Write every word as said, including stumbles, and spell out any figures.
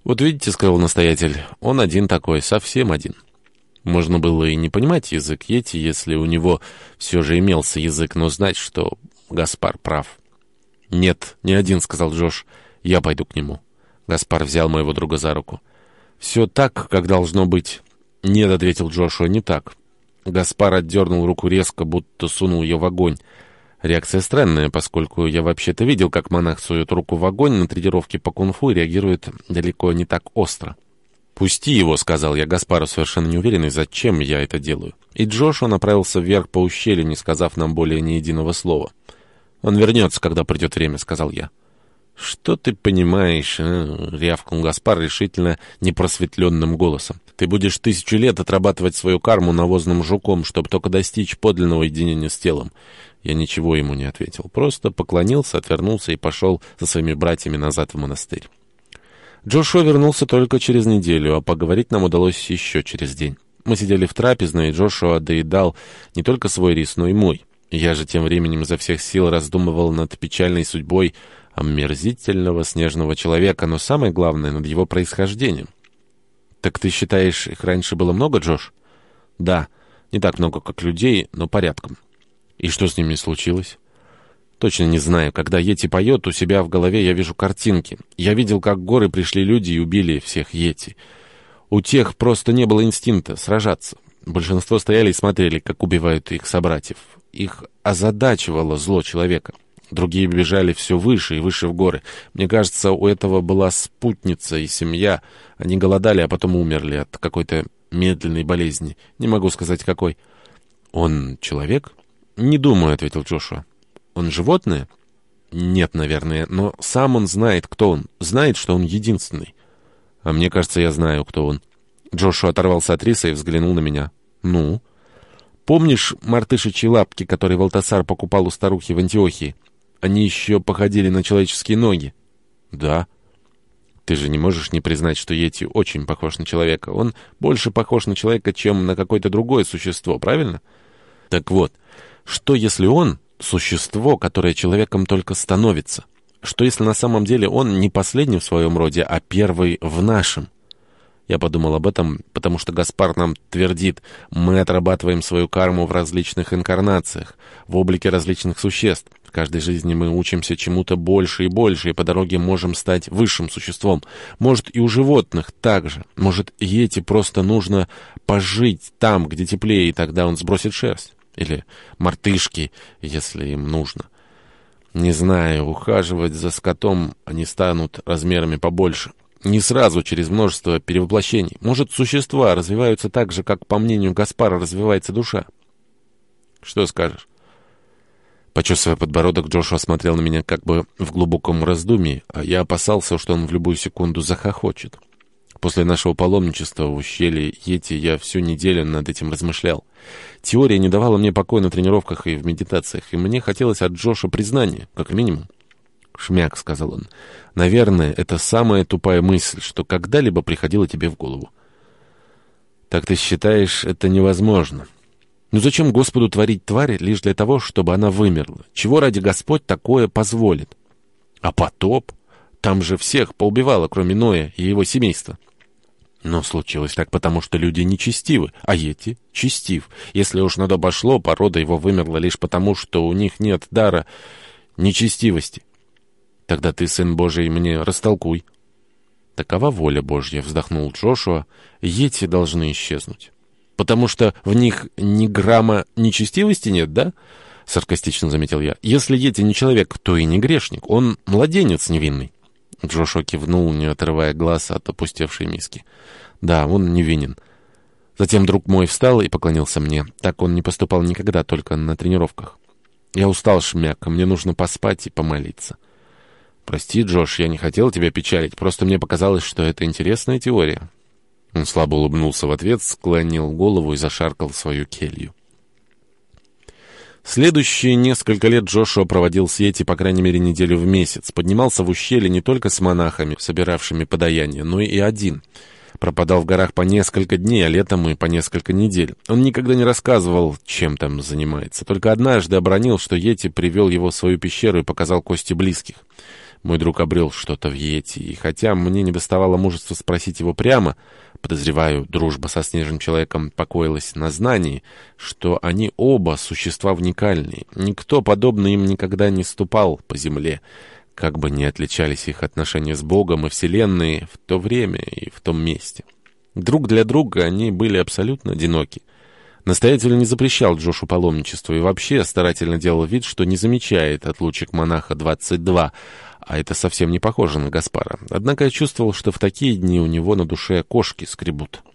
«Вот видите, — сказал настоятель, — он один такой, совсем один». Можно было и не понимать язык йети, если у него все же имелся язык, но знать, что Гаспар прав. «Нет, не один, — сказал Джош, — я пойду к нему». Гаспар взял моего друга за руку. «Все так, как должно быть». «Нет, — ответил Джошуа, — не так». Гаспар отдернул руку резко, будто сунул ее в огонь. Реакция странная, поскольку я вообще-то видел, как монах сует руку в огонь на тренировке по кунг-фу и реагирует далеко не так остро. «Пусти его, — сказал я Гаспару, совершенно неуверенный, зачем я это делаю». И Джошуа направился вверх по ущелью, не сказав нам более ни единого слова. «Он вернется, когда придет время, — сказал я». «Что ты понимаешь?» — рявкнул Гаспар решительно непросветленным голосом. «Ты будешь тысячу лет отрабатывать свою карму навозным жуком, чтобы только достичь подлинного единения с телом». Я ничего ему не ответил, просто поклонился, отвернулся и пошел со своими братьями назад в монастырь. Джошуа вернулся только через неделю, а поговорить нам удалось еще через день. Мы сидели в трапезной, и Джошуа доедал не только свой рис, но и мой. Я же тем временем изо всех сил раздумывал над печальной судьбой омерзительного снежного человека, но самое главное — над его происхождением. «Так ты считаешь, их раньше было много, Джош?» «Да, не так много, как людей, но порядком». «И что с ними случилось?» «Точно не знаю. Когда йети поет, у себя в голове я вижу картинки. Я видел, как в горы пришли люди и убили всех йети. У тех просто не было инстинкта сражаться. Большинство стояли и смотрели, как убивают их собратьев. Их озадачивало зло человека. Другие бежали все выше и выше в горы. Мне кажется, у этого была спутница и семья. Они голодали, а потом умерли от какой-то медленной болезни. Не могу сказать, какой». «Он человек?» «Не думаю», — ответил Джошуа. «Он животное?» «Нет, наверное, но сам он знает, кто он. Знает, что он единственный». «А мне кажется, я знаю, кто он». Джошуа оторвался от риса и взглянул на меня. «Ну?» «Помнишь мартышичьи лапки, которые Валтасар покупал у старухи в Антиохии? Они еще походили на человеческие ноги». «Да». «Ты же не можешь не признать, что йети очень похож на человека. Он больше похож на человека, чем на какое-то другое существо, правильно?» «Так вот, что если он — существо, которое человеком только становится? Что если на самом деле он не последний в своем роде, а первый в нашем?» Я подумал об этом, потому что Гаспар нам твердит: мы отрабатываем свою карму в различных инкарнациях, в облике различных существ. В каждой жизни мы учимся чему-то больше и больше, и по дороге можем стать высшим существом. Может, и у животных так же. Может, йети просто нужно пожить там, где теплее, и тогда он сбросит шерсть. Или мартышки, если им нужно. Не знаю, ухаживать за скотом они станут размерами побольше. Не сразу, через множество перевоплощений. Может, существа развиваются так же, как, по мнению Гаспара, развивается душа. Что скажешь? Почесывая подбородок, Джошуа смотрел на меня как бы в глубоком раздумье, а я опасался, что он в любую секунду захохочет. После нашего паломничества в ущелье йети я всю неделю над этим размышлял. Теория не давала мне покоя на тренировках и в медитациях, и мне хотелось от Джоша признания, как минимум. «Шмяк», — сказал он, — «наверное, это самая тупая мысль, что когда-либо приходила тебе в голову». «Так ты считаешь, это невозможно?» «Ну зачем Господу творить тварь лишь для того, чтобы она вымерла? Чего ради Господь такое позволит?» «А потоп? Там же всех поубивало, кроме Ноя и его семейства». Но случилось так, потому что люди нечестивы, а йети честив. Если уж на то пошло, порода его вымерла лишь потому, что у них нет дара нечестивости. Тогда ты, Сын Божий, мне растолкуй. Такова воля Божья, вздохнул Джошуа. Йети должны исчезнуть. Потому что в них ни грамма нечестивости нет, да? Саркастично заметил я. Если йети не человек, то и не грешник. Он младенец невинный. Джошуа кивнул, не отрывая глаз от опустевшей миски. «Да, он невинен». Затем друг мой встал и поклонился мне. Так он не поступал никогда, только на тренировках. «Я устал, Шмяк, мне нужно поспать и помолиться». «Прости, Джош, я не хотел тебя печалить, просто мне показалось, что это интересная теория». Он слабо улыбнулся в ответ, склонил голову и зашаркал в свою келью. Следующие несколько лет Джошуа проводил с йети по крайней мере неделю в месяц. Поднимался в ущелье не только с монахами, собиравшими подаяние, но и один. Пропадал в горах по несколько дней, а летом и по несколько недель. Он никогда не рассказывал, чем там занимается. Только однажды обронил, что йети привел его в свою пещеру и показал кости близких. Мой друг обрел что-то в Йети, и хотя мне не доставало мужества спросить его прямо, подозреваю, дружба со снежным человеком покоилась на знании, что они оба существа уникальные. Никто подобно им никогда не ступал по земле, как бы ни отличались их отношения с Богом и Вселенной в то время и в том месте. Друг для друга они были абсолютно одиноки. Настоятель не запрещал Джошу паломничество и вообще старательно делал вид, что не замечает отлучек монаха двадцать два, а это совсем не похоже на Гаспара. Однако я чувствовал, что в такие дни у него на душе кошки скребут.